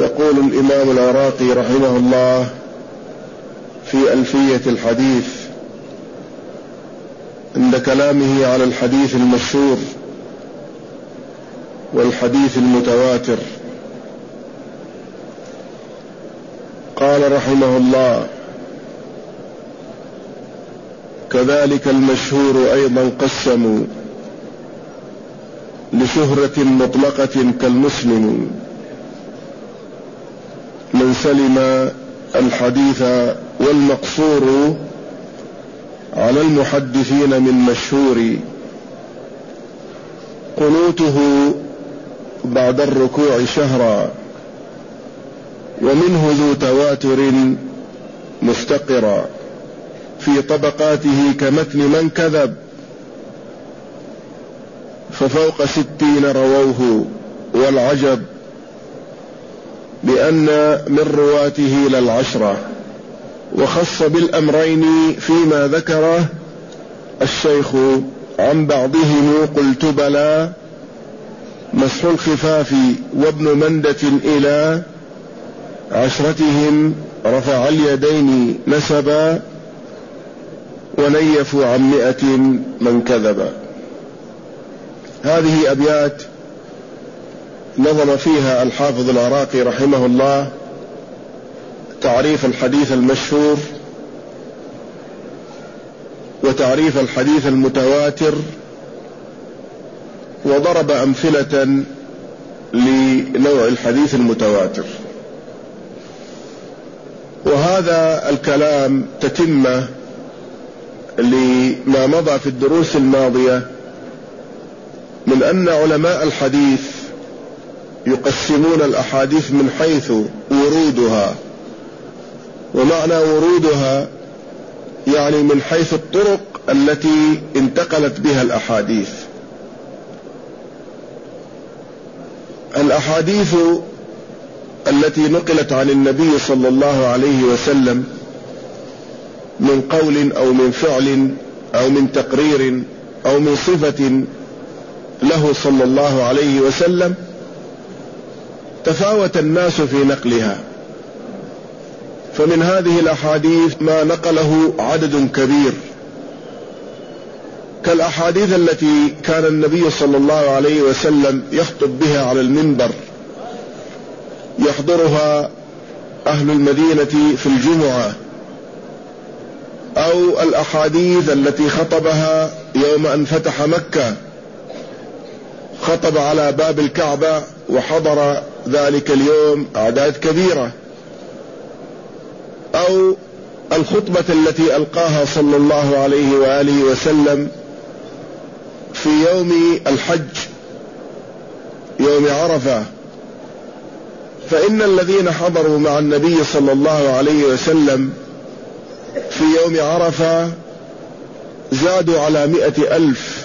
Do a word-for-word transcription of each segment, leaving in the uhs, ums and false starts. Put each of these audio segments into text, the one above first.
يقول الإمام العراقي رحمه الله في ألفية الحديث عند كلامه على الحديث المشهور والحديث المتواتر، قال رحمه الله: كذلك المشهور أيضا قسموا لشهرة مطلقة كالمسلم، من سلم الحديث والمقصور على المحدثين من مشهور، قنوته بعد الركوع شهرا ومنه ذو تواتر مستقرا، في طبقاته كمتن من كذب، ففوق ستين رووه والعجب، بأن من رواته للعشرة، وخص بالأمرين فيما ذكره الشيخ عن بعضهم قلت بلى، مسح الخفاف وابن مندة إلى عشرتهم رفع اليدين نسبا، ونيف عن مئة من كذب. هذه أبيات نظم فيها الحافظ العراقي رحمه الله تعريف الحديث المشهور وتعريف الحديث المتواتر، وضرب أمثلة لنوع الحديث المتواتر. وهذا الكلام تتمة لما مضى في الدروس الماضية من أن علماء الحديث يقسمون الأحاديث من حيث ورودها، ومعنى ورودها يعني من حيث الطرق التي انتقلت بها الأحاديث. الأحاديث التي نقلت عن النبي صلى الله عليه وسلم من قول أو من فعل أو من تقرير أو من صفة له صلى الله عليه وسلم، تفاوت الناس في نقلها، فمن هذه الأحاديث ما نقله عدد كبير، كالأحاديث التي كان النبي صلى الله عليه وسلم يخطب بها على المنبر يحضرها أهل المدينة في الجمعة، أو الأحاديث التي خطبها يوم أن فتح مكة، خطب على باب الكعبة وحضر ذلك اليوم أعداد كبيرة، أو الخطبة التي ألقاها صلى الله عليه وآله وسلم في يوم الحج يوم عرفة. فإن الذين حضروا مع النبي صلى الله عليه وسلم في يوم عرفة زادوا على مئة ألف،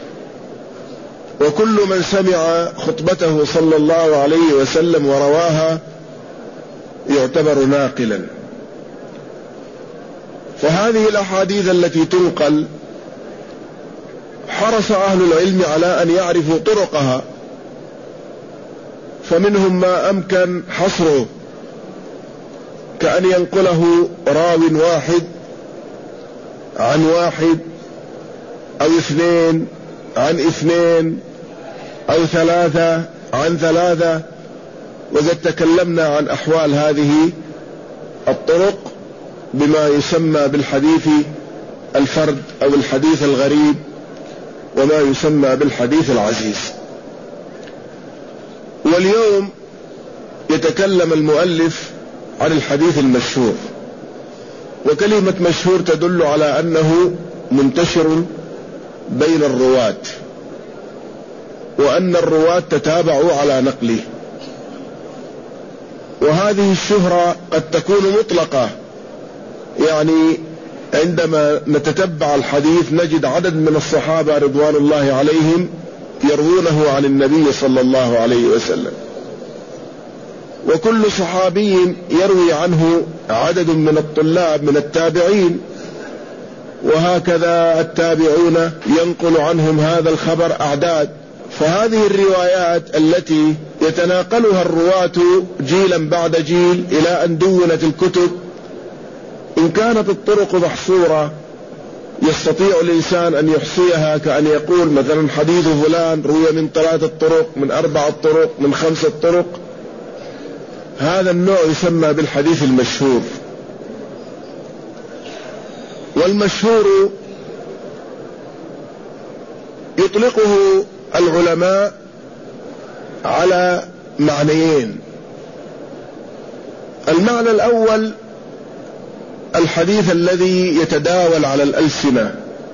وكل من سمع خطبته صلى الله عليه وسلم ورواها يعتبر ناقلا. فهذه الأحاديث التي تنقل حرص أهل العلم على أن يعرفوا طرقها، فمنهم ما أمكن حصره، كأن ينقله راو واحد عن واحد أو اثنين عن اثنين أو ثلاثة عن ثلاثة. وقد تكلمنا عن أحوال هذه الطرق بما يسمى بالحديث الفرد أو الحديث الغريب، وما يسمى بالحديث العزيز. واليوم يتكلم المؤلف عن الحديث المشهور، وكلمة مشهور تدل على أنه منتشر بين الرواة، وأن الرواة تتابعوا على نقله. وهذه الشهرة قد تكون مطلقة، يعني عندما نتتبع الحديث نجد عدد من الصحابة رضوان الله عليهم يروونه عن النبي صلى الله عليه وسلم، وكل صحابي يروي عنه عدد من الطلاب من التابعين، وهكذا التابعون ينقل عنهم هذا الخبر أعداد. فهذه الروايات التي يتناقلها الرواة جيلا بعد جيل إلى أن دونت الكتب. إن كانت الطرق محصورة يستطيع الإنسان أن يحصيها، كأن يقول مثلا حديث فلان روي من ثلاثة طرق، من أربعة طرق، من خمسة طرق. هذا النوع يسمى بالحديث المشهور. والمشهور يطلقه العلماء على معنيين. المعنى الأول الحديث الذي يتداول على الألسنة،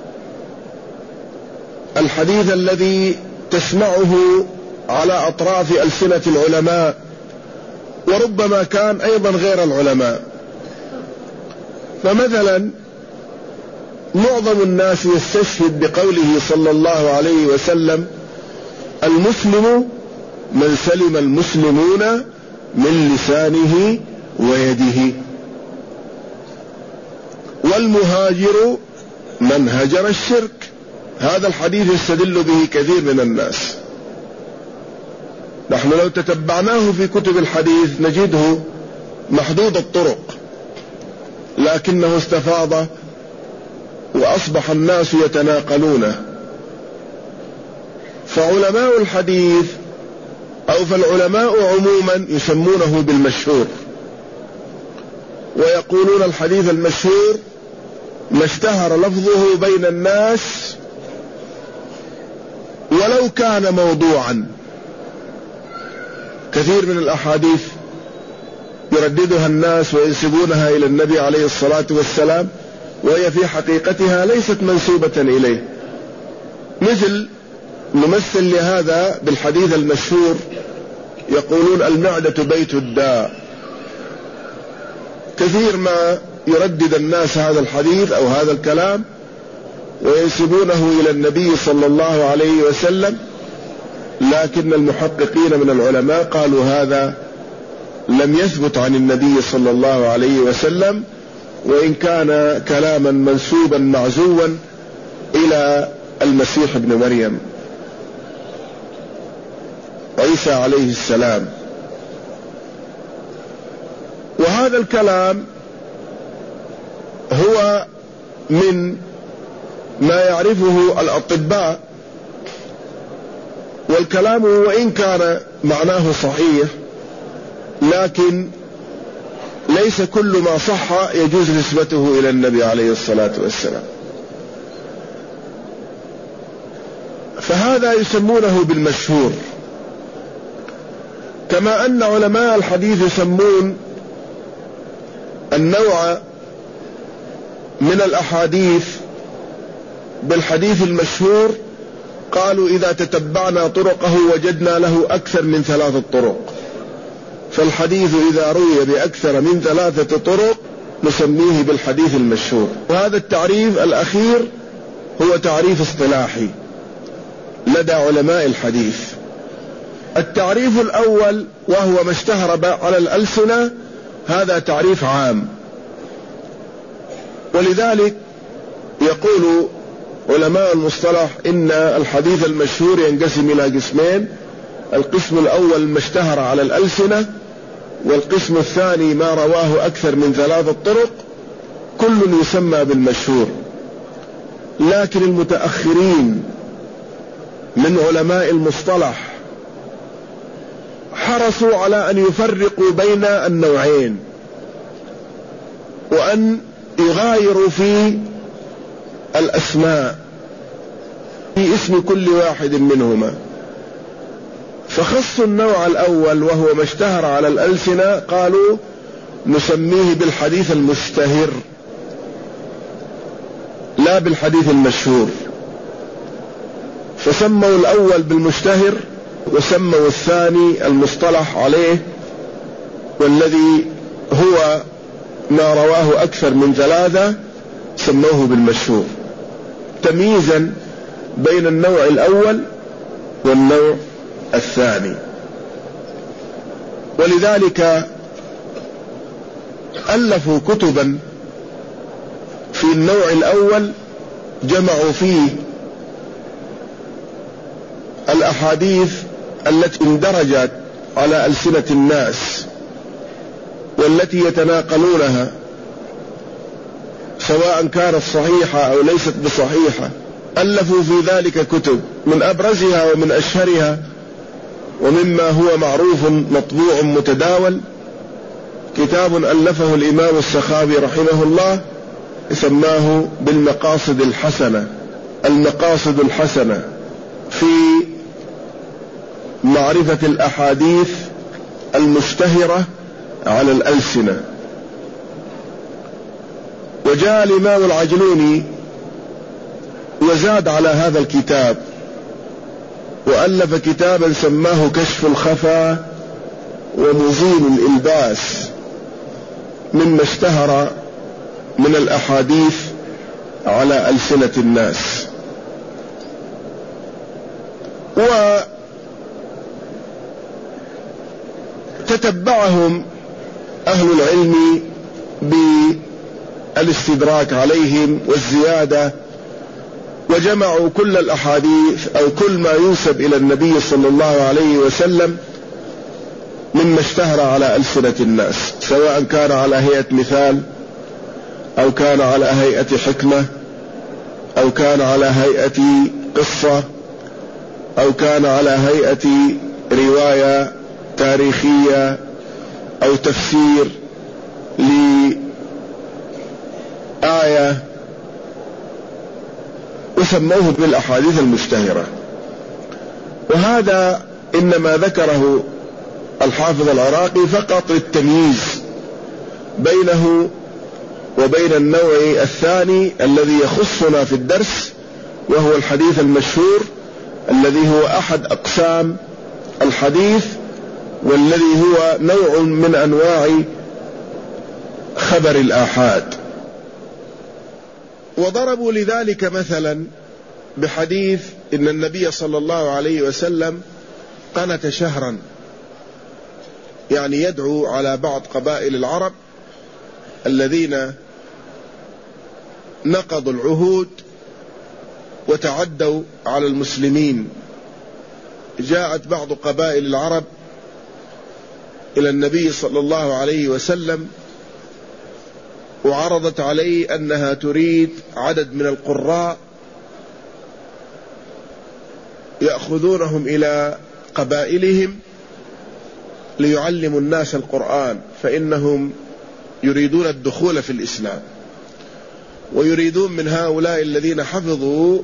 الحديث الذي تسمعه على أطراف ألسنة العلماء، وربما كان أيضا غير العلماء. فمثلا معظم الناس يستشهد بقوله صلى الله عليه وسلم: المسلم من سلم المسلمون من لسانه ويده، والمهاجر من هجر الشرك. هذا الحديث يستدل به كثير من الناس. نحن لو تتبعناه في كتب الحديث نجده محدود الطرق، لكنه استفاض وأصبح الناس يتناقلونه. فعلماء الحديث أو فالعلماء عموما يسمونه بالمشهور، ويقولون الحديث المشهور ما اشتهر لفظه بين الناس ولو كان موضوعا. كثير من الأحاديث يرددها الناس وينسبونها إلى النبي عليه الصلاة والسلام وهي في حقيقتها ليست منسوبة إليه. مثل نمثل لهذا بالحديث المشهور، يقولون المعدة بيت الداء. كثير ما يردد الناس هذا الحديث أو هذا الكلام وينسبونه إلى النبي صلى الله عليه وسلم، لكن المحققين من العلماء قالوا هذا لم يثبت عن النبي صلى الله عليه وسلم، وإن كان كلاما منسوبا معزوا إلى المسيح ابن مريم عيسى عليه السلام. وهذا الكلام هو من ما يعرفه الأطباء، والكلام وإن كان معناه صحيح لكن ليس كل ما صح يجوز نسبته إلى النبي عليه الصلاة والسلام. فهذا يسمونه بالمشهور. كما أن علماء الحديث يسمون النوع من الأحاديث بالحديث المشهور، قالوا إذا تتبعنا طرقه وجدنا له أكثر من ثلاثة طرق. فالحديث إذا روي بأكثر من ثلاثة طرق نسميه بالحديث المشهور. وهذا التعريف الأخير هو تعريف اصطلاحي لدى علماء الحديث. التعريف الأول وهو ما اشتهر على الألسنة هذا تعريف عام، ولذلك يقول علماء المصطلح إن الحديث المشهور ينقسم إلى قسمين: القسم الأول ما اشتهر على الألسنة، والقسم الثاني ما رواه أكثر من ثلاثة طرق، كل يسمى بالمشهور. لكن المتأخرين من علماء المصطلح حرصوا على أن يفرقوا بين النوعين وأن يغايروا في الأسماء في اسم كل واحد منهما. فخصوا النوع الأول وهو ما اشتهر على الألسنة، قالوا نسميه بالحديث المشتهر لا بالحديث المشهور. فسموا الأول بالمشتهر وسموا الثاني المصطلح عليه والذي هو ما رواه أكثر من ثلاثة سموه بالمشهور، تمييزا بين النوع الأول والنوع الثاني. ولذلك ألفوا كتبا في النوع الأول جمعوا فيه الأحاديث التي اندرجت على ألسنة الناس والتي يتناقلونها، سواء كانت صحيحة أو ليست بصحيحة، ألفوا في ذلك كتب. من أبرزها ومن أشهرها ومما هو معروف مطبوع متداول كتاب ألفه الإمام السخاوي رحمه الله، سماه بالمقاصد الحسنة، المقاصد الحسنة في معرفة الأحاديث المشتهرة على الألسنة. وجاء الإمام العجلوني وزاد على هذا الكتاب وألف كتابا سماه كشف الخفا ومزيل الإلباس مما اشتهر من الأحاديث على ألسنة الناس. وتتبعهم أهل العلم بالاستدراك عليهم والزيادة، وجمعوا كل الأحاديث أو كل ما ينسب إلى النبي صلى الله عليه وسلم مما اشتهر على ألسنة الناس، سواء كان على هيئة مثال أو كان على هيئة حكمة أو كان على هيئة قصة أو كان على هيئة رواية تاريخية أو تفسير لآية، وسموه بالأحاديث المشتهرة. وهذا إنما ذكره الحافظ العراقي فقط للتمييز بينه وبين النوع الثاني الذي يخصنا في الدرس، وهو الحديث المشهور الذي هو أحد أقسام الحديث، والذي هو نوع من أنواع خبر الآحاد. وضربوا لذلك مثلا بحديث إن النبي صلى الله عليه وسلم قنت شهرا، يعني يدعو على بعض قبائل العرب الذين نقضوا العهود وتعدوا على المسلمين. جاءت بعض قبائل العرب إلى النبي صلى الله عليه وسلم وعرضت عليه أنها تريد عدد من القراء يأخذونهم إلى قبائلهم ليعلموا الناس القرآن، فإنهم يريدون الدخول في الإسلام، ويريدون من هؤلاء الذين حفظوا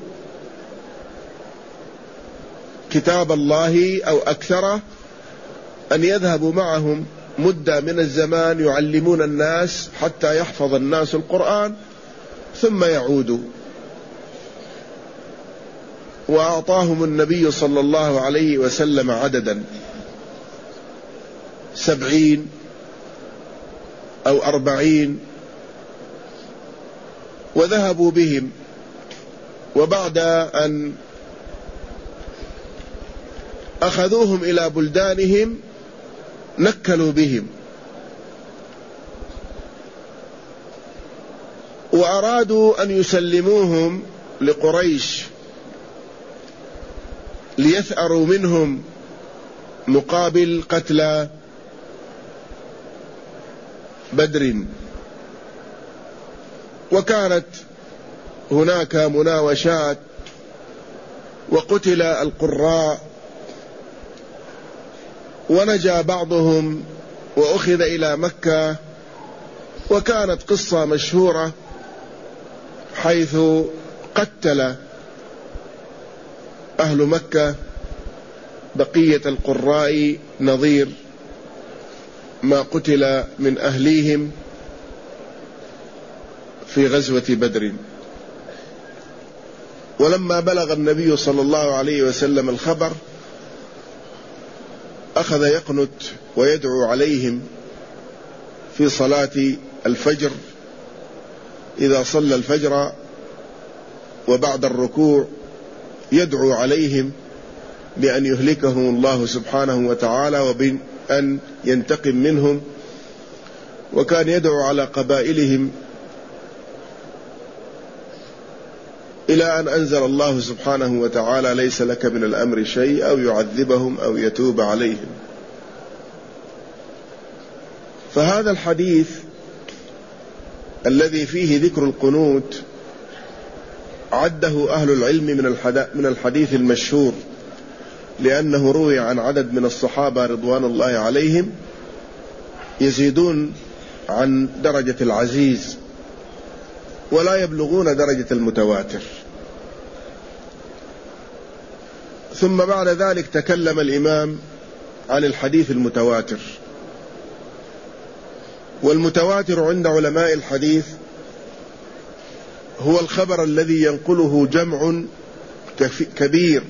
كتاب الله أو أكثره أن يذهبوا معهم مدة من الزمان يعلمون الناس حتى يحفظ الناس القرآن ثم يعودوا. وأعطاهم النبي صلى الله عليه وسلم عددا سبعين أو أربعين، وذهبوا بهم. وبعد أن أخذوهم إلى بلدانهم نكلوا بهم، وأرادوا أن يسلموهم لقريش ليثأروا منهم مقابل قتلى بدر. وكانت هناك مناوشات وقتل القراء، ونجا بعضهم وأخذ إلى مكة. وكانت قصة مشهورة حيث قتل أهل مكة بقية القراء نظير ما قتل من أهليهم في غزوة بدر. ولما بلغ النبي صلى الله عليه وسلم الخبر أخذ يقنت ويدعو عليهم في صلاة الفجر، إذا صلى الفجر وبعد الركوع يدعو عليهم بأن يهلكهم الله سبحانه وتعالى وبأن ينتقم منهم. وكان يدعو على قبائلهم إلى أن أنزل الله سبحانه وتعالى: ليس لك من الأمر شيء، أو يعذبهم أو يتوب عليهم. فهذا الحديث الذي فيه ذكر القنوت عده أهل العلم من الحديث المشهور، لأنه روي عن عدد من الصحابة رضوان الله عليهم يزيدون عن درجة العزيز ولا يبلغون درجة المتواتر. ثم بعد ذلك تكلم الإمام عن الحديث المتواتر. والمتواتر عند علماء الحديث هو الخبر الذي ينقله جمع كبير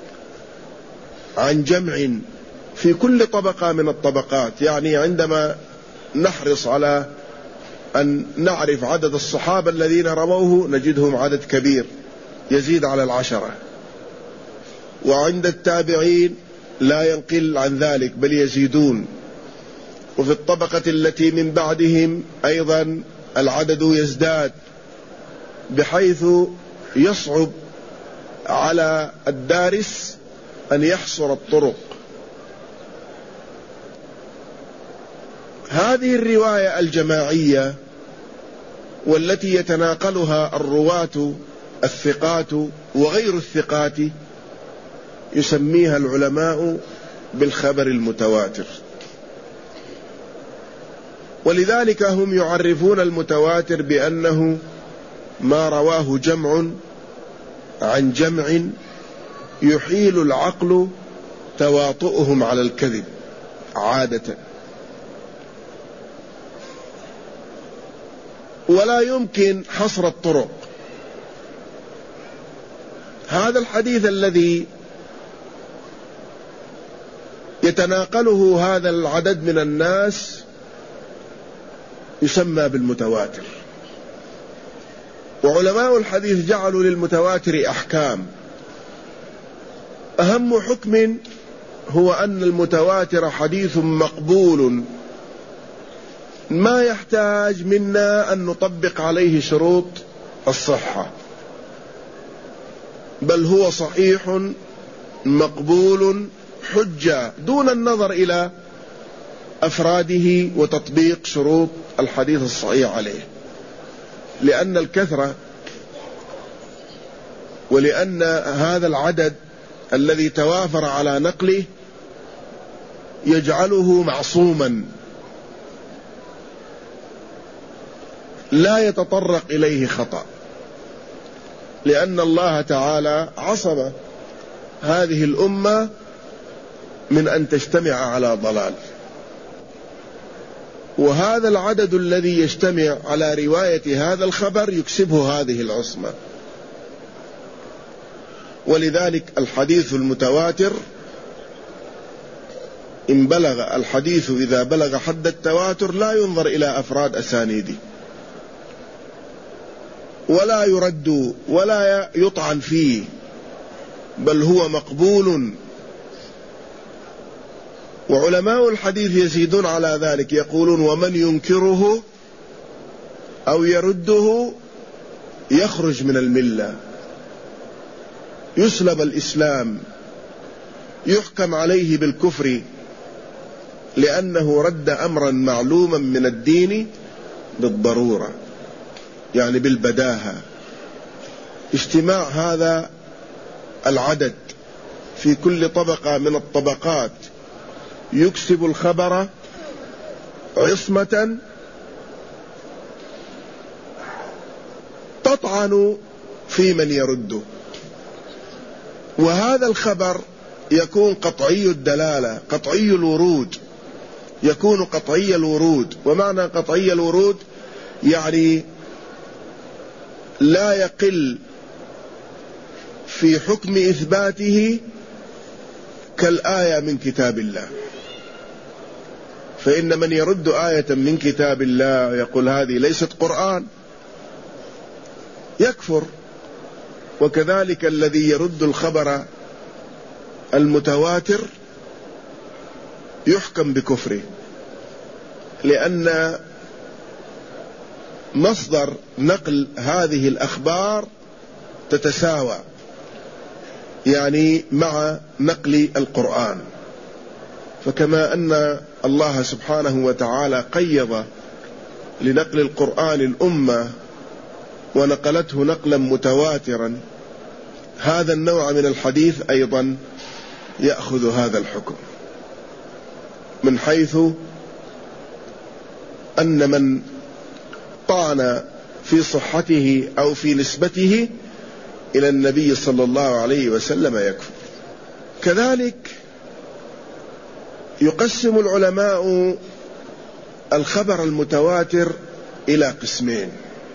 عن جمع في كل طبقة من الطبقات. يعني عندما نحرص على أن نعرف عدد الصحابة الذين رووه نجدهم عدد كبير يزيد على العشرة، وعند التابعين لا ينقل عن ذلك بل يزيدون، وفي الطبقة التي من بعدهم أيضا العدد يزداد، بحيث يصعب على الدارس أن يحصر الطرق. هذه الرواية الجماعية والتي يتناقلها الرواة الثقات وغير الثقات يسميها العلماء بالخبر المتواتر. ولذلك هم يعرفون المتواتر بأنه ما رواه جمع عن جمع يحيل العقل تواطؤهم على الكذب عادة، ولا يمكن حصر الطرق. هذا الحديث الذي يتناقله هذا العدد من الناس يسمى بالمتواتر. وعلماء الحديث جعلوا للمتواتر أحكام. أهم حكم هو أن المتواتر حديث مقبول ما يحتاج منا أن نطبق عليه شروط الصحة، بل هو صحيح مقبول حجة دون النظر إلى أفراده وتطبيق شروط الحديث الصحيح عليه، لأن الكثرة ولأن هذا العدد الذي توافر على نقله يجعله معصوما لا يتطرق إليه خطأ، لأن الله تعالى عصم هذه الأمة من أن تجتمع على ضلال. وهذا العدد الذي يجتمع على رواية هذا الخبر يكسبه هذه العصمة. ولذلك الحديث المتواتر إن بلغ الحديث إذا بلغ حد التواتر لا ينظر إلى أفراد أسانيده ولا يرد ولا يطعن فيه، بل هو مقبول. وعلماء الحديث يزيدون على ذلك يقولون: ومن ينكره أو يرده يخرج من الملة، يسلب الإسلام، يحكم عليه بالكفر، لأنه رد أمرا معلوما من الدين بالضرورة، يعني بالبداهة. اجتماع هذا العدد في كل طبقة من الطبقات يكسب الخبر عصمة تطعن في من يرده. وهذا الخبر يكون قطعي الدلالة، قطعي الورود، يكون قطعي الورود. ومعنى قطعي الورود يعني لا يقل في حكم إثباته كالآية من كتاب الله. فإن من يرد آية من كتاب الله يقول هذه ليست قرآن يكفر، وكذلك الذي يرد الخبر المتواتر يحكم بكفره، لأن مصدر نقل هذه الأخبار تتساوى يعني مع نقل القرآن. فكما أن الله سبحانه وتعالى قيض لنقل القرآن الأمة ونقلته نقلا متواترا، هذا النوع من الحديث أيضا يأخذ هذا الحكم، من حيث أن من طعن في صحته أو في نسبته إلى النبي صلى الله عليه وسلم يكفر. كذلك يقسم العلماء الخبر المتواتر إلى قسمين: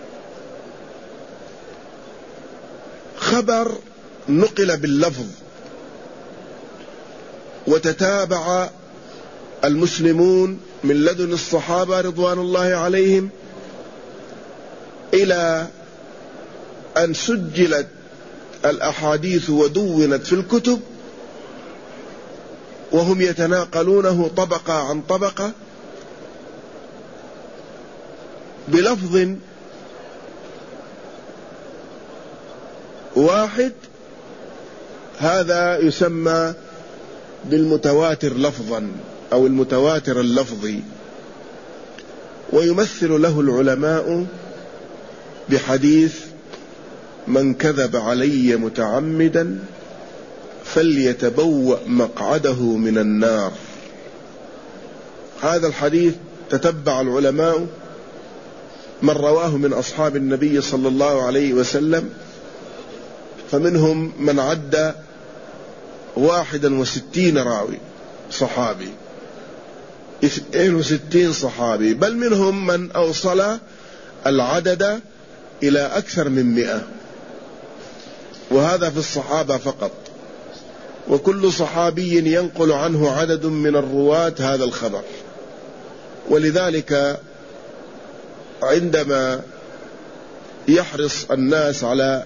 خبر نقل باللفظ وتتابع المسلمون من لدن الصحابة رضوان الله عليهم إلى أن سجلت الأحاديث ودونت في الكتب، وهم يتناقلونه طبقة عن طبقة بلفظ واحد، هذا يسمى بالمتواتر لفظا أو المتواتر اللفظي، ويمثل له العلماء بحديث: من كذب علي متعمدا فليتبوأ مقعده من النار. هذا الحديث تتبع العلماء من رواه من أصحاب النبي صلى الله عليه وسلم، فمنهم من عد واحدا وستين راوي صحابي، اثنين وستين صحابي، بل منهم من أوصل العدد إلى أكثر من مئة، وهذا في الصحابة فقط، وكل صحابي ينقل عنه عدد من الرواة هذا الخبر. ولذلك عندما يحرص الناس على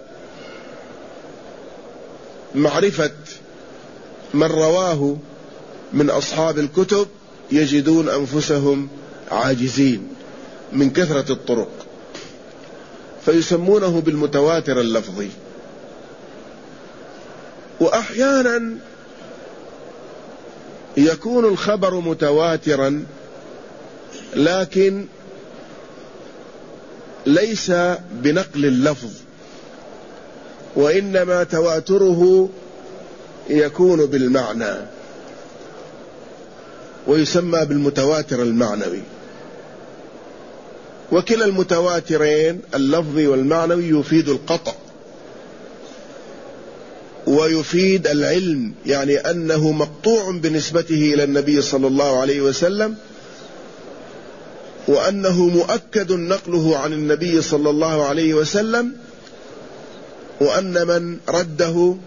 معرفة من رواه من أصحاب الكتب يجدون أنفسهم عاجزين من كثرة الطرق، فيسمونه بالمتواتر اللفظي. وأحيانا يكون الخبر متواترا لكن ليس بنقل اللفظ، وإنما تواتره يكون بالمعنى، ويسمى بالمتواتر المعنوي. وكلا المتواترين اللفظي والمعنوي يفيد القطع ويفيد العلم، يعني أنه مقطوع بنسبته إلى النبي صلى الله عليه وسلم، وأنه مؤكد نقله عن النبي صلى الله عليه وسلم، وأن من رده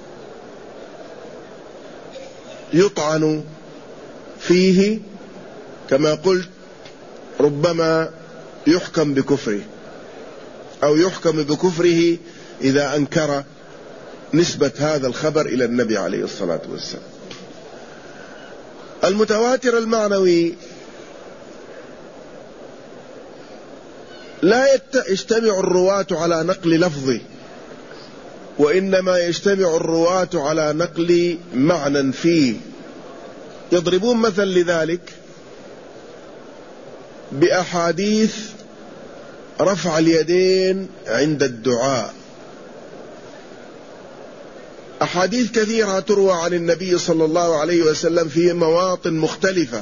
يطعن فيه كما قلت، ربما يحكم بكفره أو يحكم بكفره إذا أنكر نسبة هذا الخبر إلى النبي عليه الصلاة والسلام. المتواتر المعنوي لا يجتمع الرواة على نقل لفظه، وإنما يجتمع الرواة على نقل معنى فيه. يضربون مثل لذلك بأحاديث رفع اليدين عند الدعاء. أحاديث كثيرة تروى عن النبي صلى الله عليه وسلم في مواطن مختلفة،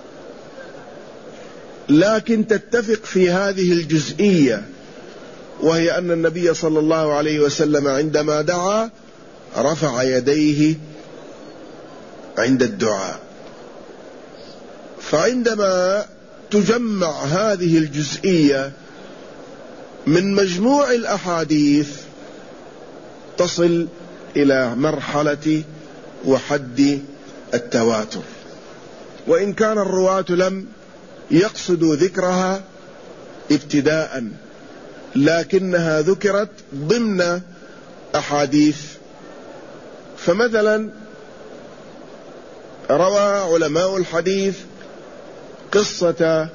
لكن تتفق في هذه الجزئية، وهي أن النبي صلى الله عليه وسلم عندما دعا رفع يديه عند الدعاء. فعندما تجمع هذه الجزئية من مجموع الأحاديث تصل إلى مرحلة وحد التواتر، وإن كان الرواة لم يقصدوا ذكرها ابتداء، لكنها ذكرت ضمن أحاديث. فمثلا روى علماء الحديث قصة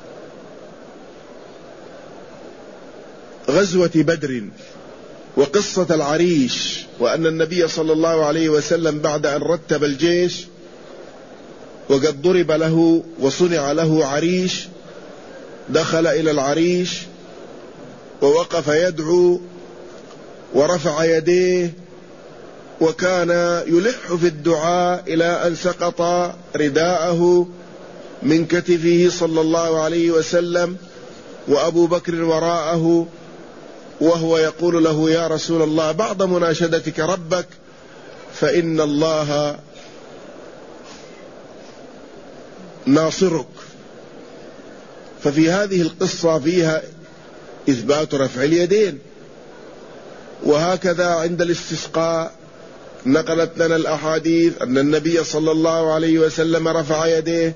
غزوة بدر وقصة العريش، وأن النبي صلى الله عليه وسلم بعد أن رتب الجيش وقد ضرب له وصنع له عريش، دخل إلى العريش ووقف يدعو ورفع يديه، وكان يلح في الدعاء إلى أن سقط رداءه من كتفه صلى الله عليه وسلم، وأبو بكر وراءه، وهو يقول له: يا رسول الله، بعد مناشدتك ربك فإن الله ناصرك. ففي هذه القصة فيها إثبات رفع اليدين. وهكذا عند الاستسقاء نقلت لنا الأحاديث أن النبي صلى الله عليه وسلم رفع يديه،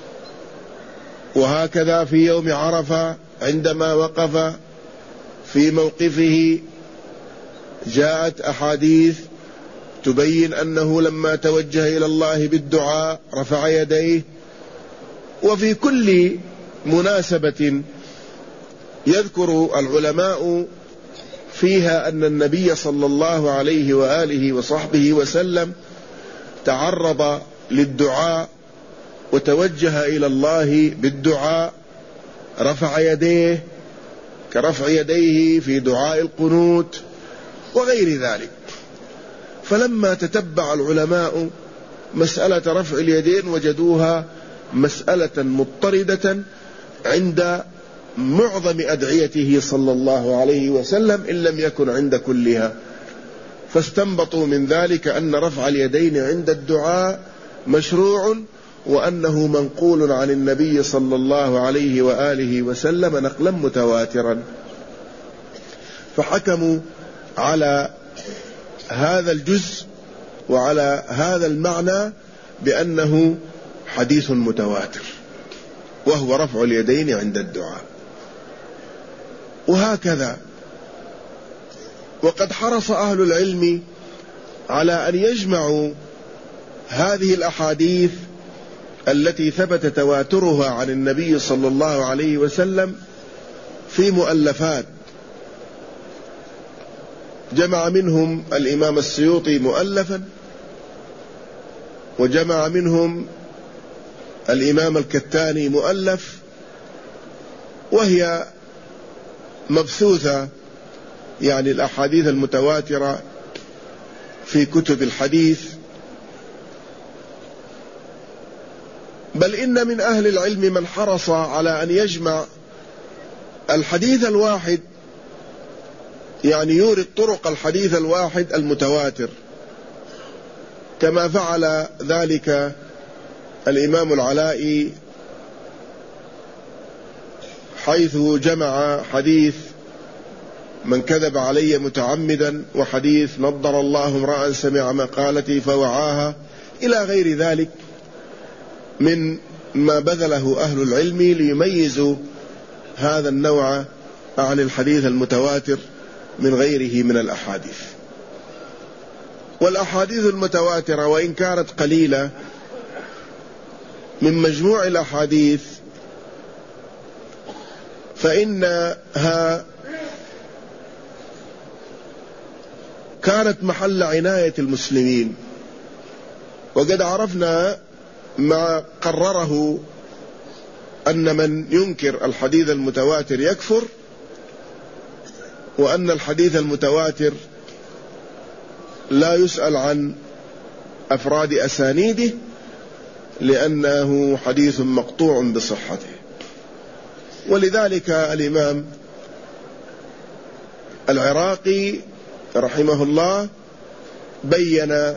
وهكذا في يوم عرفة عندما وقف في موقفه جاءت أحاديث تبين أنه لما توجه إلى الله بالدعاء رفع يديه. وفي كل مناسبة يذكر العلماء فيها أن النبي صلى الله عليه وآله وصحبه وسلم تعرض للدعاء وتوجه إلى الله بالدعاء، رفع يديه كرفع يديه في دعاء القنوت وغير ذلك. فلما تتبع العلماء مسألة رفع اليدين وجدوها مسألة مضطردة عند معظم أدعيته صلى الله عليه وسلم إن لم يكن عند كلها، فاستنبطوا من ذلك أن رفع اليدين عند الدعاء مشروع، وأنه منقول عن النبي صلى الله عليه وآله وسلم نقلا متواترا. فحكموا على هذا الجزء وعلى هذا المعنى بأنه حديث متواتر، وهو رفع اليدين عند الدعاء. وهكذا وقد حرص أهل العلم على أن يجمعوا هذه الأحاديث التي ثبت تواترها عن النبي صلى الله عليه وسلم في مؤلفات. جمع منهم الإمام السيوطي مؤلفا، وجمع منهم الإمام الكتاني مؤلف، وهي مبثوثة يعني الأحاديث المتواترة في كتب الحديث. بل إن من أهل العلم من حرص على أن يجمع الحديث الواحد، يعني يورد طرق الحديث الواحد المتواتر، كما فعل ذلك الإمام العلائي حيث جمع حديث من كذب علي متعمدا، وحديث نضر الله امرأ سمع مقالتي فوعاها، إلى غير ذلك من ما بذله أهل العلم ليميزوا هذا النوع عن الحديث المتواتر من غيره من الأحاديث. والأحاديث المتواترة وإن كانت قليلة من مجموع الأحاديث فإنها كانت محل عناية المسلمين. وقد عرفنا ما قرره أن من ينكر الحديث المتواتر يكفر، وأن الحديث المتواتر لا يسأل عن أفراد أسانيده لأنه حديث مقطوع بصحته. ولذلك الإمام العراقي رحمه الله بين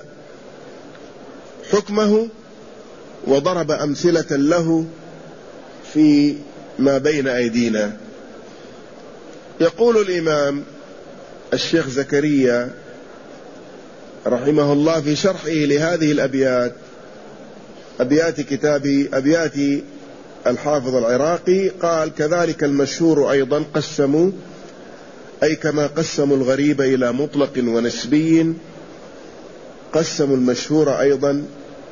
حكمه وضرب أمثلة له في ما بين أيدينا. يقول الإمام الشيخ زكريا رحمه الله في شرحه لهذه الأبيات، أبيات كتاب أبيات الحافظ العراقي، قال: كذلك المشهور أيضا قسموا، أي كما قسموا الغريب إلى مطلق ونسبي، قسموا المشهور أيضا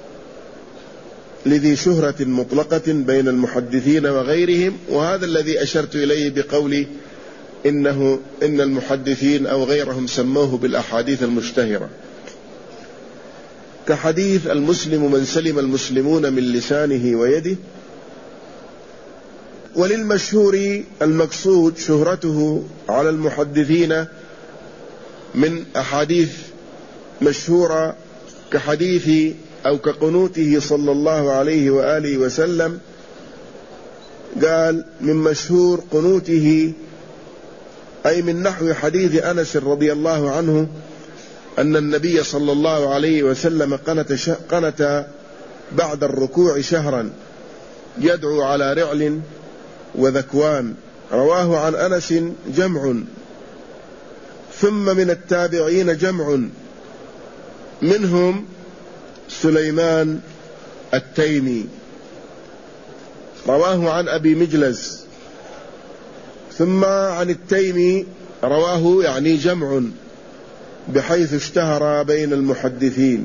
لذي شهرة مطلقة بين المحدثين وغيرهم. وهذا الذي أشرت إليه بقولي إنه إن المحدثين أو غيرهم سموه بالأحاديث المشتهرة. كحديث المسلم من سلم المسلمون من لسانه ويده. وللمشهور المقصود شهرته على المحدثين من أحاديث مشهورة كحديث أو كقنوته صلى الله عليه وآله وسلم. قال من مشهور قنوته أي من نحو حديث أنس رضي الله عنه أن النبي صلى الله عليه وسلم قنت, قنت بعد الركوع شهرا يدعو على رعل وذكوان. رواه عن أنس جمع، ثم من التابعين جمع منهم سليمان التيمي رواه عن أبي مجلز، ثم عن التيمي رواه يعني جمع بحيث اشتهر بين المحدثين.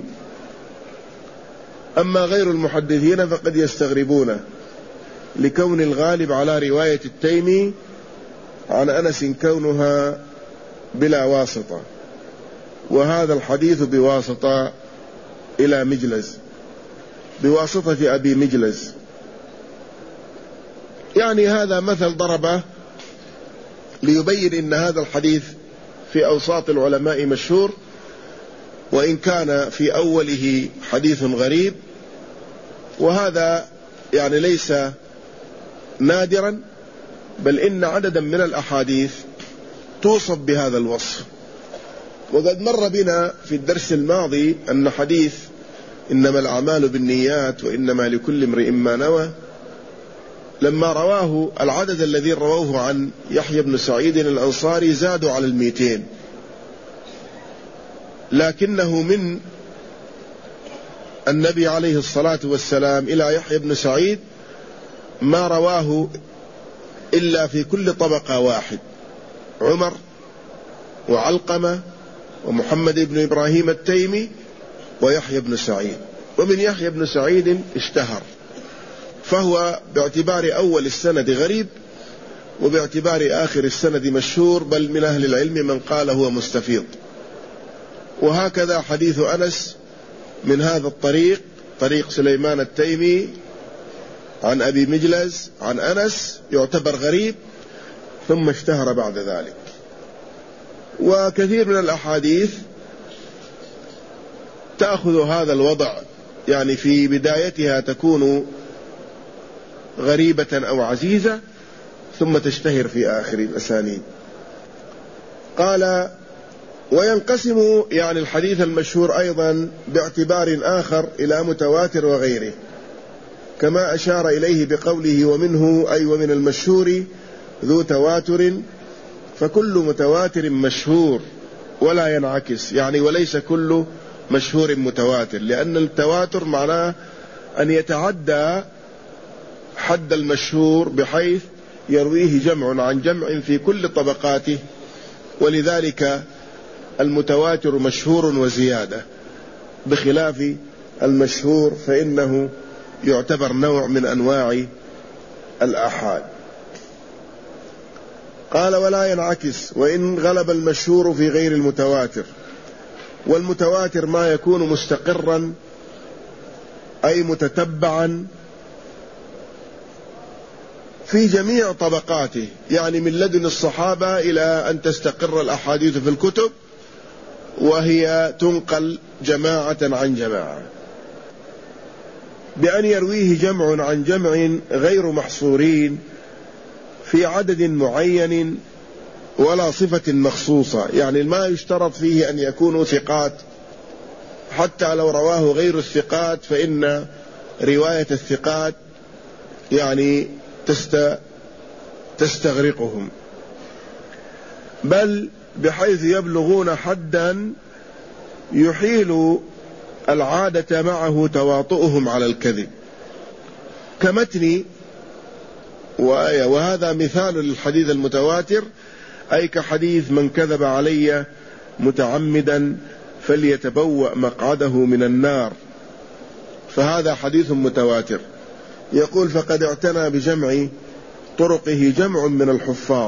أما غير المحدثين فقد يستغربونه لكون الغالب على رواية التيمي عن أنس كونها بلا واسطة، وهذا الحديث بواسطة إلى مجلز، بواسطة أبي مجلز. يعني هذا مثل ضربه ليبين أن هذا الحديث في أوساط العلماء مشهور، وإن كان في أوله حديث غريب، وهذا يعني ليس نادرا، بل إن عددا من الأحاديث توصف بهذا الوصف. وقد مر بنا في الدرس الماضي أن حديث إنما الأعمال بالنيات وإنما لكل امرئ ما نوى، لما رواه العدد الذي رووه عن يحيى بن سعيد الأنصاري زادوا على المئتين، لكنه من النبي عليه الصلاة والسلام إلى يحيى بن سعيد ما رواه إلا في كل طبقة واحد: عمر وعلقمة ومحمد بن إبراهيم التيمي ويحيى بن سعيد. ومن يحيى بن سعيد اشتهر، فهو باعتبار أول السند غريب، وباعتبار آخر السند مشهور، بل من أهل العلم من قال هو مستفيض. وهكذا حديث أنس من هذا الطريق، طريق سليمان التيمي عن أبي مجلز عن أنس، يعتبر غريب ثم اشتهر بعد ذلك. وكثير من الأحاديث تأخذ هذا الوضع، يعني في بدايتها تكون غريبة أو عزيزة ثم تشتهر في آخر الأسانيد. قال: وينقسم يعني الحديث المشهور أيضا باعتبار آخر إلى متواتر وغيره، كما أشار إليه بقوله ومنه أي ومن المشهور ذو تواتر، فكل متواتر مشهور ولا ينعكس، يعني وليس كل مشهور متواتر، لأن التواتر معناه أن يتعدى حد المشهور بحيث يرويه جمع عن جمع في كل طبقاته، ولذلك المتواتر مشهور وزيادة، بخلاف المشهور فإنه يعتبر نوع من أنواع الآحاد. قال: ولا ينعكس وإن غلب المشهور في غير المتواتر. والمتواتر ما يكون مستقرا أي متتبعا في جميع طبقاته، يعني من لدن الصحابة إلى أن تستقر الأحاديث في الكتب، وهي تنقل جماعة عن جماعة، بأن يرويه جمع عن جمع غير محصورين في عدد معين ولا صفة مخصوصة، يعني ما يشترط فيه أن يكونوا ثقات، حتى لو رواه غير الثقات فإن رواية الثقات يعني تست تستغرقهم، بل بحيث يبلغون حدا يحيل العادة معه تواطؤهم على الكذب، كمتن وآية. وهذا مثال للحديث المتواتر، أي كحديث من كذب علي متعمدا فليتبوأ مقعده من النار، فهذا حديث متواتر. يقول: فقد اعتنى بجمع طرقه جمع من الحفاظ،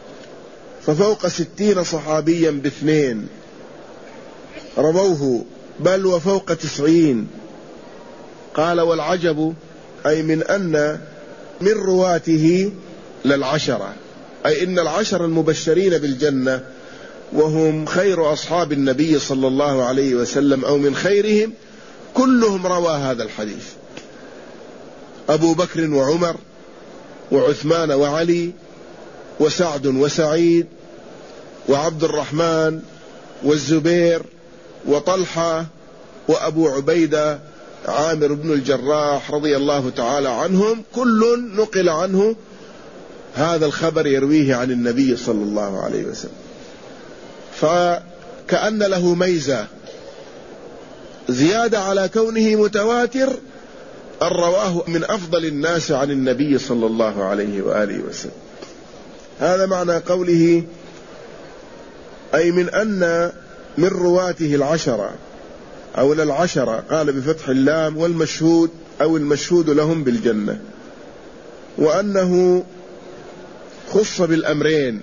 ففوق ستين صحابيا باثنين رووه بل وفوق تسعين. قال والعجب أي من أن من رواته للعشرة، أي إن العشر المبشرين بالجنة وهم خير أصحاب النبي صلى الله عليه وسلم أو من خيرهم كلهم روى هذا الحديث: أبو بكر وعمر وعثمان وعلي وسعد وسعيد وعبد الرحمن والزبير وطلحة وأبو عبيدة عامر بن الجراح رضي الله تعالى عنهم، كل نقل عنه هذا الخبر يرويه عن النبي صلى الله عليه وسلم. فكأن له ميزة زيادة على كونه متواتر أن رواه من أفضل الناس عن النبي صلى الله عليه وآله وسلم. هذا معنى قوله أي من أن من رواته العشرة أو للعشرة، قال بفتح اللام، والمشهود أو المشهود لهم بالجنة، وأنه خص بالأمرين: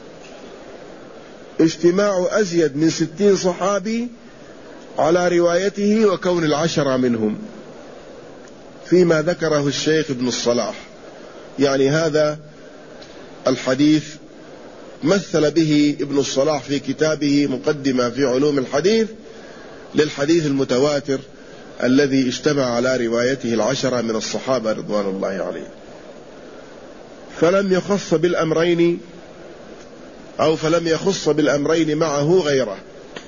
اجتماع أزيد من ستين صحابي على روايته وكون العشرة منهم، فيما ذكره الشيخ ابن الصلاح. يعني هذا الحديث مثل به ابن الصلاح في كتابه مقدمة في علوم الحديث للحديث المتواتر الذي اجتمع على روايته العشرة من الصحابة رضوان الله عليهم، فلم يخص بالأمرين أو فلم يخص بالأمرين معه غيره.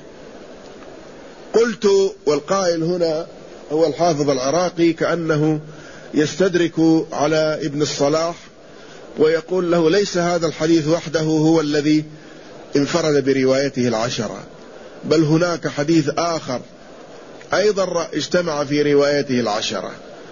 قلت، والقائل هنا هو الحافظ العراقي، كأنه يستدرك على ابن الصلاح ويقول له: ليس هذا الحديث وحده هو الذي انفرد بروايته العشرة، بل هناك حديث آخر أيضا اجتمع في روايته العشرة،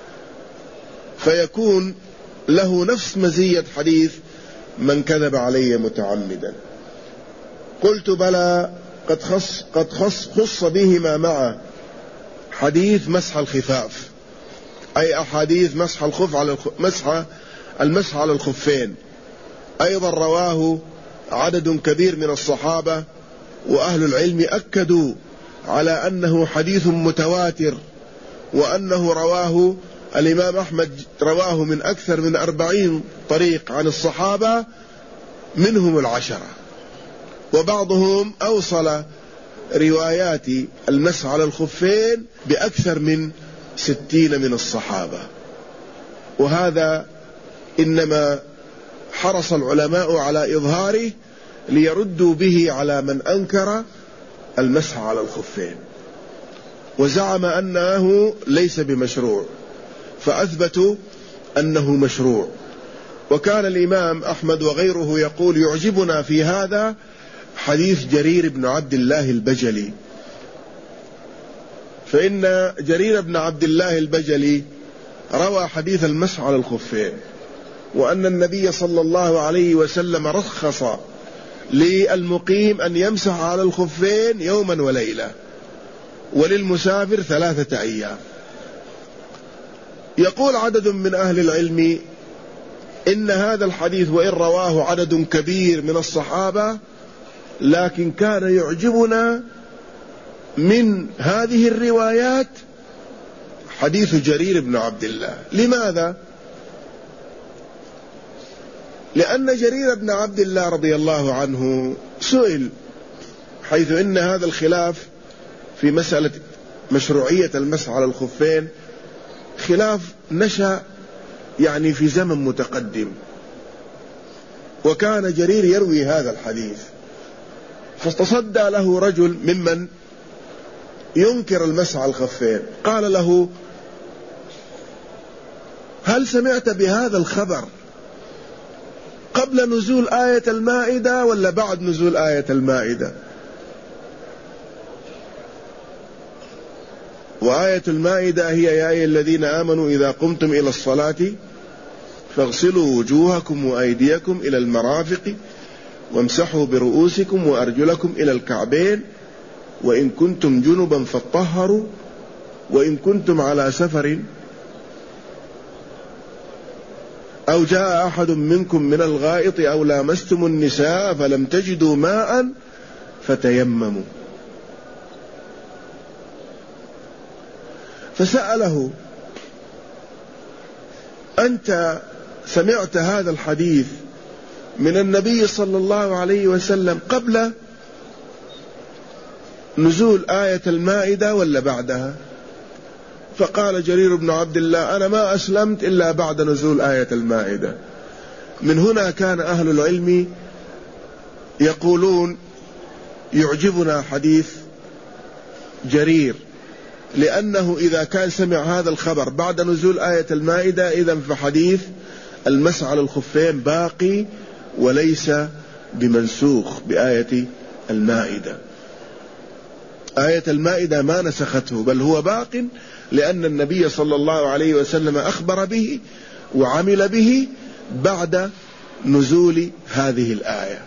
فيكون له نفس مزية حديث من كذب علي متعمدا. قلت: بلى، قد خص, قد خص, خص بهما مع حديث مسح الخفاف، أي أحاديث مسح الخف على مسح المسح على الخفين، أيضا رواه عدد كبير من الصحابة، وأهل العلم أكدوا على أنه حديث متواتر، وأنه رواه الإمام أحمد رواه من أكثر من أربعين طريق عن الصحابة منهم العشرة، وبعضهم أوصل روايات المسح على الخفين بأكثر من ستين من الصحابة. وهذا إنما حرص العلماء على إظهاره ليردوا به على من أنكر المسح على الخفين وزعم أنه ليس بمشروع، فأثبتوا أنه مشروع. وكان الإمام أحمد وغيره يقول: يعجبنا في هذا حديث جرير بن عبد الله البجلي، فإن جرير بن عبد الله البجلي روى حديث المسح على الخفين، وأن النبي صلى الله عليه وسلم رخص للمقيم أن يمسح على الخفين يوما وليلة، وللمسافر ثلاثة أيام. يقول عدد من أهل العلم إن هذا الحديث وإن رواه عدد كبير من الصحابة، لكن كان يعجبنا من هذه الروايات حديث جرير بن عبد الله. لماذا؟ لأن جرير بن عبد الله رضي الله عنه سئل، حيث إن هذا الخلاف في مسألة مشروعية المسح على الخفين خلاف نشأ يعني في زمن متقدم، وكان جرير يروي هذا الحديث، فتصدى له رجل ممن ينكر المسح على الخفين، قال له: هل سمعت بهذا الخبر قبل نزول آية المائدة ولا بعد نزول آية المائدة؟ وآية المائدة هي: يا أيها الذين آمنوا إذا قمتم إلى الصلاة فاغسلوا وجوهكم وأيديكم إلى المرافق وامسحوا برؤوسكم وأرجلكم إلى الكعبين وإن كنتم جنبا فاطهروا وإن كنتم على سفر أو جاء أحد منكم من الغائط أو لامستم النساء فلم تجدوا ماء فتيمموا. فسأله: أنت سمعت هذا الحديث من النبي صلى الله عليه وسلم قبل نزول آية المائدة ولا بعدها؟ فقال جرير بن عبد الله: أنا ما أسلمت إلا بعد نزول آية المائدة. من هنا كان أهل العلم يقولون: يعجبنا حديث جرير، لأنه إذا كان سمع هذا الخبر بعد نزول آية المائدة إذن فحديث المسح على الخفين باقي وليس بمنسوخ بآية المائدة. آية المائدة ما نسخته، بل هو باق، لأن النبي صلى الله عليه وسلم أخبر به وعمل به بعد نزول هذه الآية.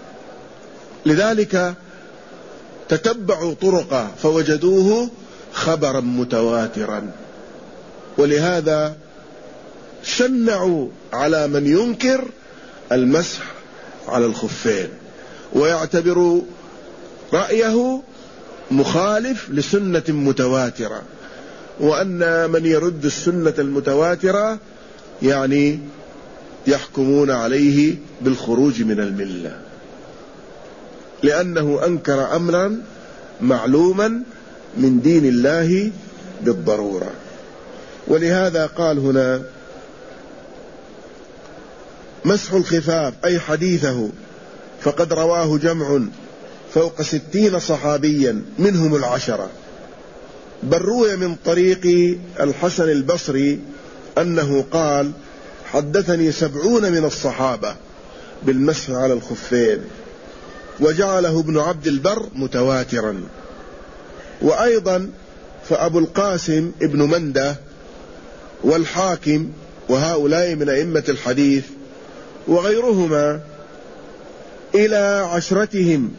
لذلك تتبعوا طرقه فوجدوه خبرا متواترا، ولهذا شنعوا على من ينكر المسح على الخفين ويعتبر رأيه مخالف لسنة متواترة، وأن من يرد السنة المتواترة يعني يحكمون عليه بالخروج من الملة، لأنه أنكر أمرا معلوما من دين الله بالضرورة. ولهذا قال هنا: مسح الخفاف أي حديثه، فقد رواه جمع فوق ستين صحابيا منهم العشرة، بل روي من طريق الحسن البصري أنه قال: حدثني سبعون من الصحابة بالمسح على الخفين، وجعله ابن عبد البر متواترا. وأيضا فأبو القاسم ابن منده والحاكم وهؤلاء من أئمة الحديث وغيرهما إلى عشرتهم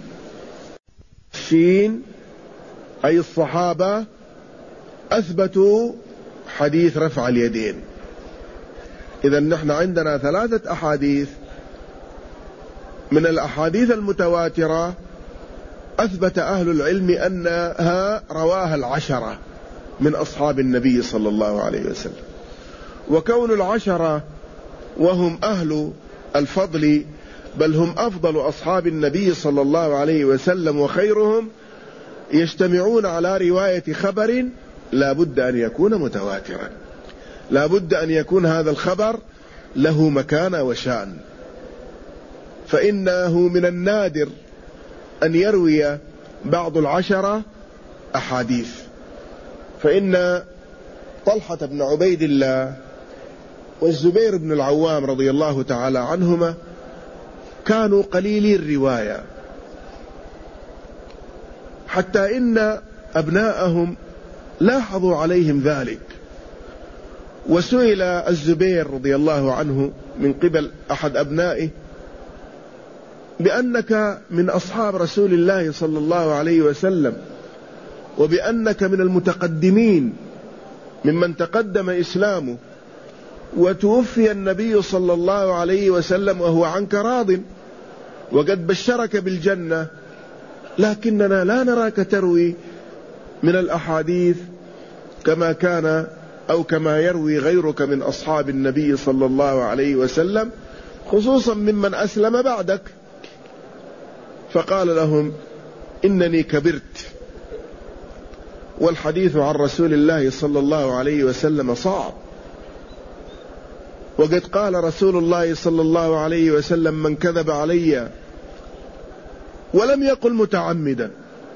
شين أي الصحابة أثبتوا حديث رفع اليدين. إذن نحن عندنا ثلاثة أحاديث من الأحاديث المتواترة أثبت أهل العلم أنها رواها العشرة من أصحاب النبي صلى الله عليه وسلم. وكون العشرة وهم أهل الفضل، بل هم أفضل أصحاب النبي صلى الله عليه وسلم وخيرهم، يجتمعون على رواية خبر لا بد أن يكون متواترا، لا بد أن يكون هذا الخبر له مكانة وشأن. فإنه من النادر أن يروي بعض العشرة أحاديث، فإن طلحة بن عبيد الله والزبير بن العوام رضي الله تعالى عنهما كانوا قليلي الرواية، حتى إن أبناءهم لاحظوا عليهم ذلك. وسئل الزبير رضي الله عنه من قبل أحد أبنائه: بأنك من أصحاب رسول الله صلى الله عليه وسلم، وبأنك من المتقدمين ممن تقدم إسلامه، وتوفي النبي صلى الله عليه وسلم وهو عنك راض وقد بشرك بالجنة، لكننا لا نراك تروي من الأحاديث كما كان أو كما يروي غيرك من أصحاب النبي صلى الله عليه وسلم، خصوصا ممن أسلم بعدك. فقال لهم: إنني كبرت، والحديث عن رسول الله صلى الله عليه وسلم صعب، وقد قال رسول الله صلى الله عليه وسلم: من كذب علي، ولم يقل متعمدا،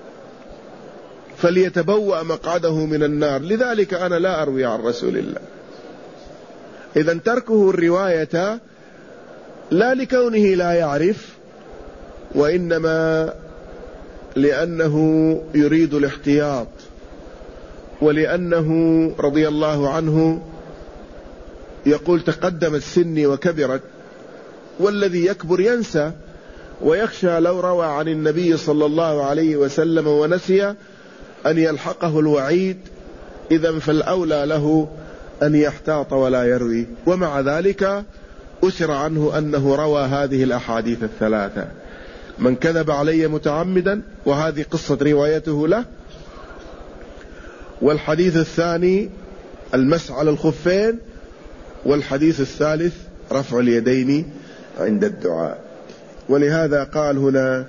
فليتبوأ مقعده من النار، لذلك أنا لا أروي عن رسول الله. إذن تركه الرواية لا لكونه لا يعرف، وإنما لأنه يريد الاحتياط، ولأنه رضي الله عنه يقول: تقدمت سني وكبرت، والذي يكبر ينسى، ويخشى لو روى عن النبي صلى الله عليه وسلم ونسي أن يلحقه الوعيد، إذن فالأولى له أن يحتاط ولا يروي. ومع ذلك أسر عنه أنه روى هذه الأحاديث الثلاثة: من كذب علي متعمدا، وهذه قصة روايته له، والحديث الثاني المسح على الخفين، والحديث الثالث رفع اليدين عند الدعاء. ولهذا قال هنا: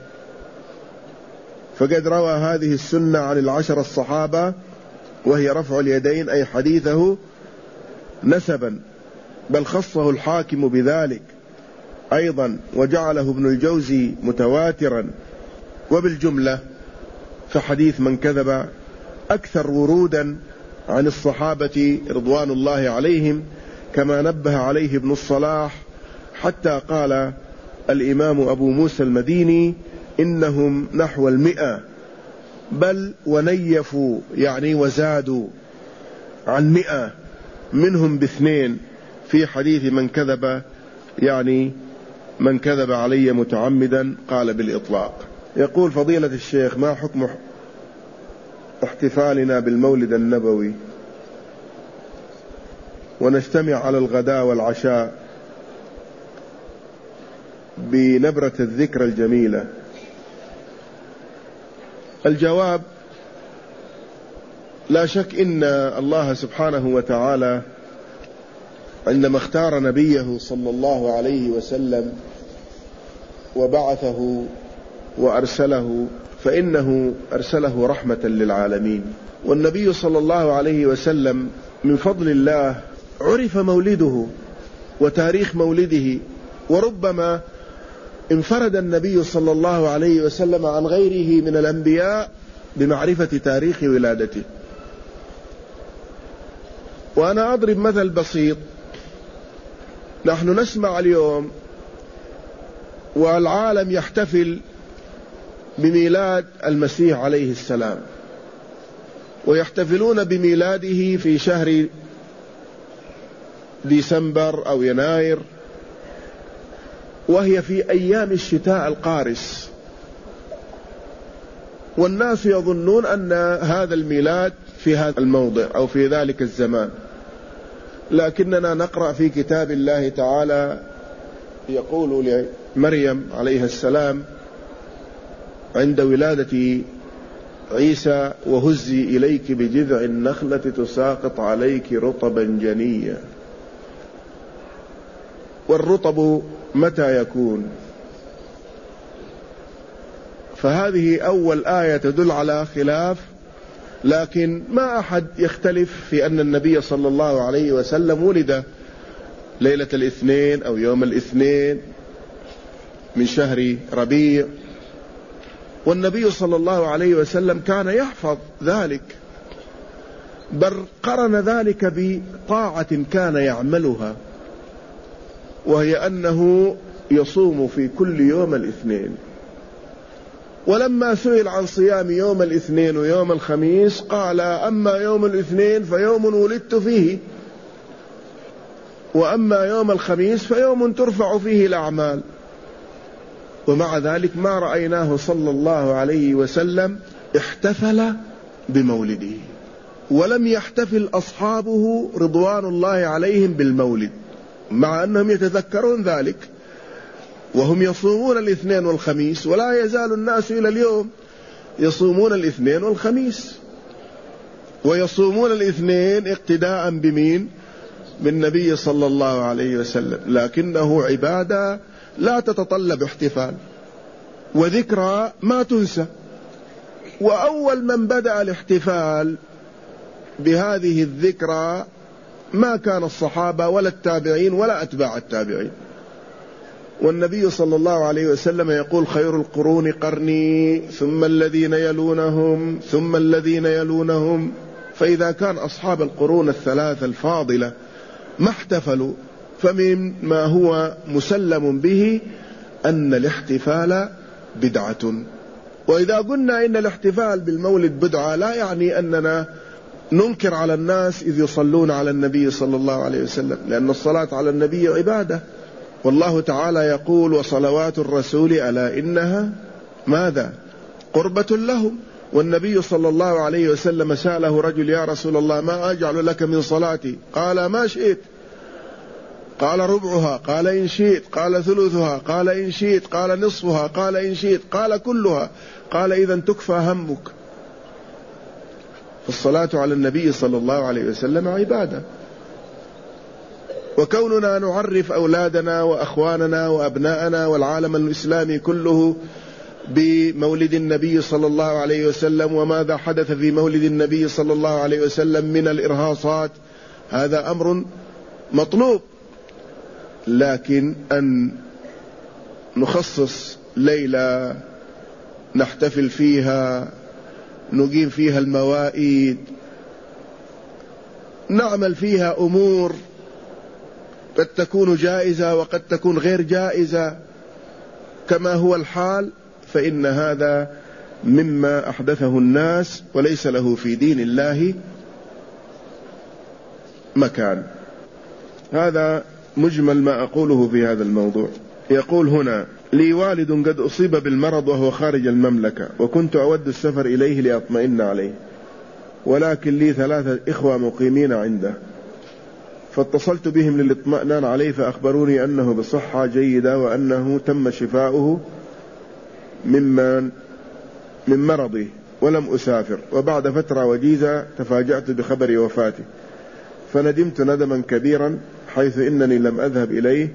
فقد روى هذه السنة عن العشر الصحابة، وهي رفع اليدين، أي حديثه نسبا، بل خصه الحاكم بذلك أيضا، وجعله ابن الجوزي متواترا. وبالجملة فحديث من كذب أكثر ورودا عن الصحابة رضوان الله عليهم، كما نبه عليه ابن الصلاح، حتى قال الإمام أبو موسى المديني: إنهم نحو المئة، بل ونيفوا يعني وزادوا عن مئة، منهم باثنين في حديث من كذب، يعني من كذب علي متعمدا، قال بالإطلاق. يقول فضيلة الشيخ: ما حكم احتفالنا بالمولد النبوي ونجتمع على الغداء والعشاء بنبرة الذكر الجميلة؟ الجواب: لا شك إن الله سبحانه وتعالى عندما اختار نبيه صلى الله عليه وسلم وبعثه وأرسله، فإنه أرسله رحمة للعالمين. والنبي صلى الله عليه وسلم من فضل الله عرف مولده وتاريخ مولده، وربما انفرد النبي صلى الله عليه وسلم عن غيره من الأنبياء بمعرفة تاريخ ولادته. وأنا أضرب مثل بسيط: نحن نسمع اليوم والعالم يحتفل بميلاد المسيح عليه السلام، ويحتفلون بميلاده في شهر ديسمبر أو يناير، وهي في أيام الشتاء القارس، والناس يظنون أن هذا الميلاد في هذا الموضع أو في ذلك الزمان. لكننا نقرأ في كتاب الله تعالى يقول لمريم عليه السلام عند ولادة عيسى: وهزي إليك بجذع النخلة تساقط عليك رطبا جنيا. والرطب متى يكون؟ فهذه أول آية تدل على خلاف، لكن ما أحد يختلف في أن النبي صلى الله عليه وسلم ولد ليلة الاثنين أو يوم الاثنين من شهر ربيع، والنبي صلى الله عليه وسلم كان يحفظ ذلك، بل قرن ذلك بطاعة كان يعملها، وهي أنه يصوم في كل يوم الاثنين. ولما سئل عن صيام يوم الاثنين ويوم الخميس قال: أما يوم الاثنين فيوم ولدت فيه، وأما يوم الخميس فيوم ترفع فيه الأعمال. ومع ذلك ما رأيناه صلى الله عليه وسلم احتفل بمولده، ولم يحتفل أصحابه رضوان الله عليهم بالمولد، مع أنهم يتذكرون ذلك وهم يصومون الاثنين والخميس، ولا يزال الناس إلى اليوم يصومون الاثنين والخميس، ويصومون الاثنين اقتداء بمين؟ بالنبي صلى الله عليه وسلم، لكنه عبادة لا تتطلب احتفال، وذكرى ما تنسى. وأول من بدأ الاحتفال بهذه الذكرى ما كان الصحابة ولا التابعين ولا أتباع التابعين. والنبي صلى الله عليه وسلم يقول: خير القرون قرني ثم الذين يلونهم ثم الذين يلونهم. فإذا كان أصحاب القرون الثلاثة الفاضلة ما احتفلوا، فمن ما هو مسلم به أن الاحتفال بدعة. وإذا قلنا إن الاحتفال بالمولد بدعة لا يعني أننا ننكر على الناس إذ يصلون على النبي صلى الله عليه وسلم، لأن الصلاة على النبي عبادة، والله تعالى يقول: وصلوات الرسول ألا إنها ماذا؟ قربة لهم. والنبي صلى الله عليه وسلم سأله رجل: يا رسول الله ما أجعل لك من صلاتي؟ قال: ما شئت. قال: ربعها؟ قال: إن شئت. قال: ثلثها؟ قال: إن شئت. قال: نصفها؟ قال: إن شئت. قال: كلها. قال: إذن تكفى همك. فالصلاة على النبي صلى الله عليه وسلم عبادة، وكوننا نعرف أولادنا وأخواننا وأبناءنا والعالم الإسلامي كله بمولد النبي صلى الله عليه وسلم وماذا حدث في مولد النبي صلى الله عليه وسلم من الإرهاصات، هذا أمر مطلوب. لكن أن نخصص ليلة نحتفل فيها، نقيم فيها الموائد، نعمل فيها أمور قد تكون جائزة وقد تكون غير جائزة كما هو الحال، فإن هذا مما أحدثه الناس وليس له في دين الله مكان. هذا مجمل ما أقوله في هذا الموضوع. يقول هنا: لي والد قد أصيب بالمرض وهو خارج المملكة، وكنت أود السفر إليه لأطمئن عليه، ولكن لي ثلاثة إخوة مقيمين عنده، فاتصلت بهم للاطمئنان عليه، فأخبروني أنه بصحة جيدة وأنه تم شفاؤه ممن من مرضه ولم أسافر. وبعد فترة وجيزة تفاجأت بخبر وفاته، فندمت ندما كبيرا، حيث إنني لم أذهب إليه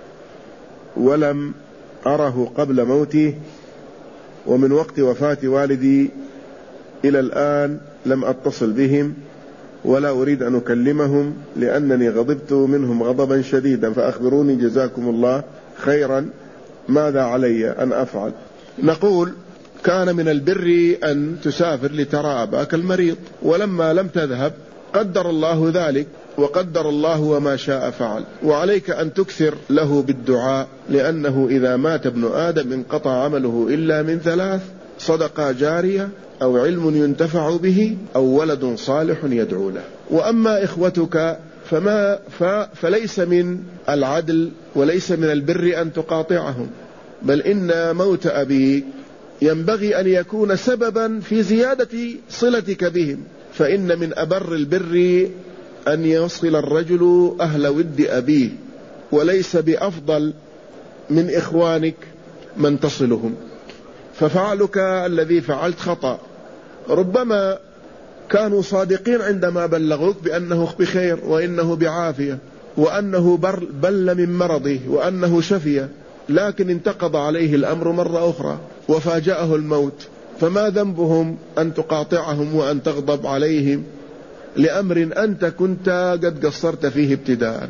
ولم أره قبل موته، ومن وقت وفاة والدي إلى الآن لم أتصل بهم ولا أريد أن أكلمهم لأنني غضبت منهم غضبا شديدا، فأخبروني جزاكم الله خيرا ماذا علي أن أفعل؟ نقول: كان من البر أن تسافر لترى أباك المريض، ولما لم تذهب قدر الله ذلك، وقدر الله وما شاء فعل، وعليك أن تكثر له بالدعاء، لأنه إذا مات ابن آدم انقطع عمله إلا من ثلاث: صدقة جارية، أو علم ينتفع به، أو ولد صالح يدعو له. وأما إخوتك فما ف فليس من العدل وليس من البر أن تقاطعهم، بل إن موت أبيك ينبغي أن يكون سببا في زيادة صلتك بهم، فإن من أبر البر أن يصل الرجل أهل ود أبيه، وليس بأفضل من إخوانك من تصلهم. ففعلك الذي فعلت خطأ، ربما كانوا صادقين عندما بلغوك بأنه بخير وإنه بعافية وأنه بل من مرضه وأنه شفي، لكن انتقض عليه الأمر مرة أخرى وفاجأه الموت، فما ذنبهم أن تقاطعهم وأن تغضب عليهم لأمر أنت كنت قد قصرت فيه ابتداء؟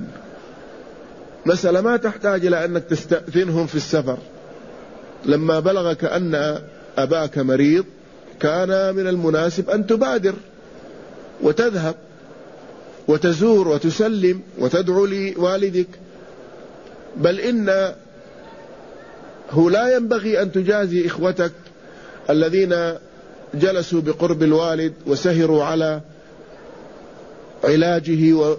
مسألة ما تحتاج إلى أنك تستأذنهم في السفر. لما بلغك أن أباك مريض كان من المناسب أن تبادر وتذهب وتزور وتسلم وتدعو لوالدك، بل إنه لا ينبغي أن تجازي إخوتك الذين جلسوا بقرب الوالد وسهروا على علاجه و...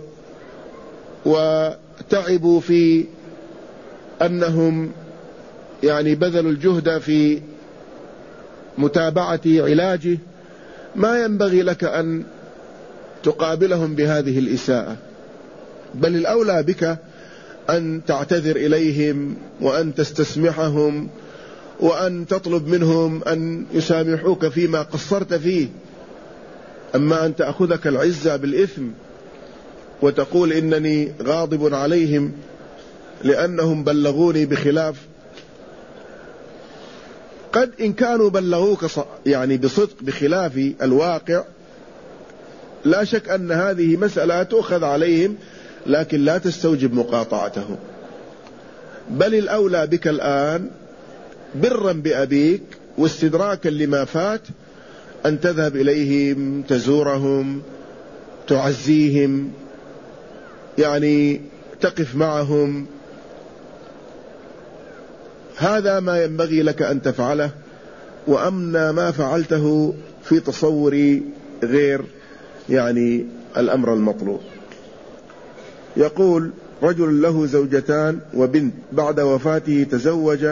وتعبوا في أنهم يعني بذلوا الجهد في متابعة علاجه. ما ينبغي لك أن تقابلهم بهذه الإساءة، بل الأولى بك أن تعتذر إليهم وأن تستسمحهم وأن تطلب منهم أن يسامحوك فيما قصرت فيه. أما أن تأخذك العزة بالإثم وتقول إنني غاضب عليهم لأنهم بلغوني بخلاف، قد إن كانوا بلغوك يعني بصدق بخلاف الواقع، لا شك أن هذه مسألة تؤخذ عليهم، لكن لا تستوجب مقاطعتهم. بل الأولى بك الآن برا بأبيك واستدراكا لما فات أن تذهب إليهم، تزورهم، تعزيهم، يعني تقف معهم. هذا ما ينبغي لك أن تفعله، وأمنا ما فعلته في تصوري غير يعني الأمر المطلوب. يقول: رجل له زوجتان وبنت، بعد وفاته تزوج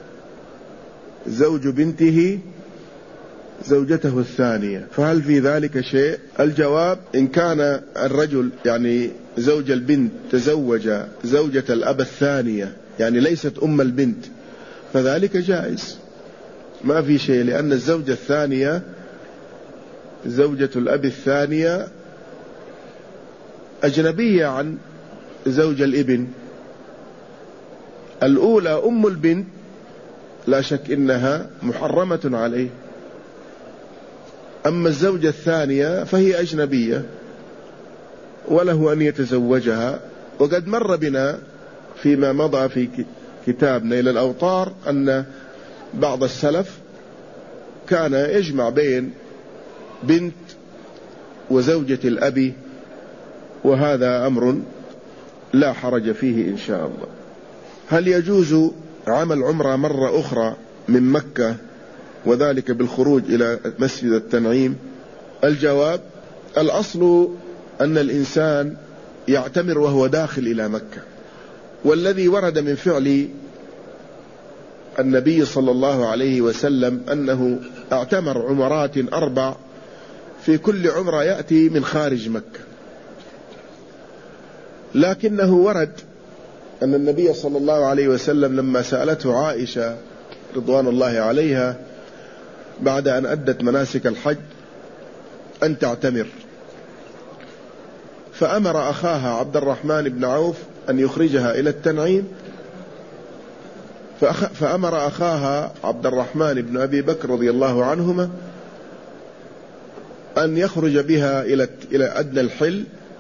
زوج بنته زوجته الثانية، فهل في ذلك شيء؟ الجواب: إن كان الرجل يعني زوج البنت تزوج زوجة الأب الثانية، يعني ليست أم البنت، فذلك جائز، ما في شيء، لأن الزوجة الثانية زوجة الأب الثانية أجنبية عن زوج الابن. الأولى أم البنت لا شك إنها محرمة عليه، أما الزوجة الثانية فهي أجنبية وله أن يتزوجها. وقد مر بنا فيما مضى في كتاب نيل الأوطار أن بعض السلف كان يجمع بين بنت وزوجة الأب، وهذا أمر لا حرج فيه إن شاء الله. هل يجوز عمل عمرة مرة أخرى من مكة وذلك بالخروج إلى مسجد التنعيم؟ الجواب: الأصل أن الإنسان يعتمر وهو داخل إلى مكة، والذي ورد من فعل النبي صلى الله عليه وسلم أنه اعتمر عمرات أربع، في كل عمرة يأتي من خارج مكة. لكنه ورد أن النبي صلى الله عليه وسلم لما سألته عائشة رضوان الله عليها بعد أن أدت مناسك الحج أن تعتمر، فأمر أخاها عبد الرحمن بن عوف أن يخرجها إلى التنعيم، فأمر أخاها عبد الرحمن بن أبي بكر رضي الله عنهما أن يخرج بها إلى أدنى الحل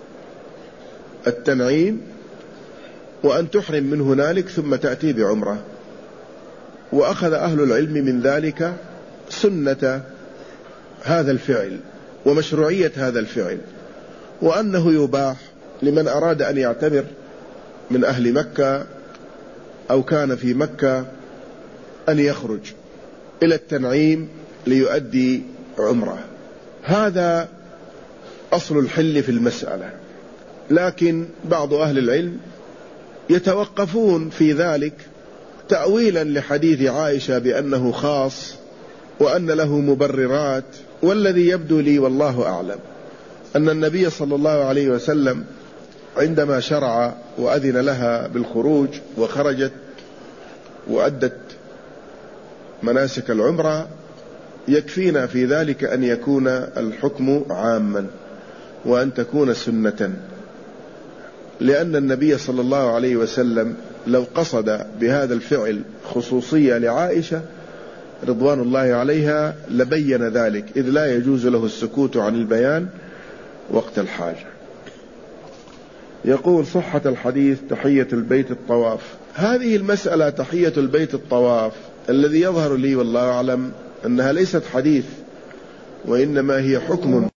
التنعيم وأن تحرم من هنالك ثم تأتي بعمرة. وأخذ أهل العلم من ذلك سنة هذا الفعل ومشروعية هذا الفعل، وأنه يباح لمن أراد أن يعتمر من أهل مكة أو كان في مكة أن يخرج إلى التنعيم ليؤدي عمره. هذا أصل الحل في المسألة. لكن بعض أهل العلم يتوقفون في ذلك تأويلا لحديث عائشة بأنه خاص وأن له مبررات، والذي يبدو لي والله أعلم أن النبي صلى الله عليه وسلم عندما شرع وأذن لها بالخروج وخرجت وأدت مناسك العمرة يكفينا في ذلك أن يكون الحكم عاما وأن تكون سنة، لأن النبي صلى الله عليه وسلم لو قصد بهذا الفعل خصوصية لعائشة رضوان الله عليها لبين ذلك، إذ لا يجوز له السكوت عن البيان وقت الحاجة. يقول: صحة الحديث تحية البيت الطواف. هذه المسألة تحية البيت الطواف الذي يظهر لي والله أعلم أنها ليست حديث، وإنما هي حكم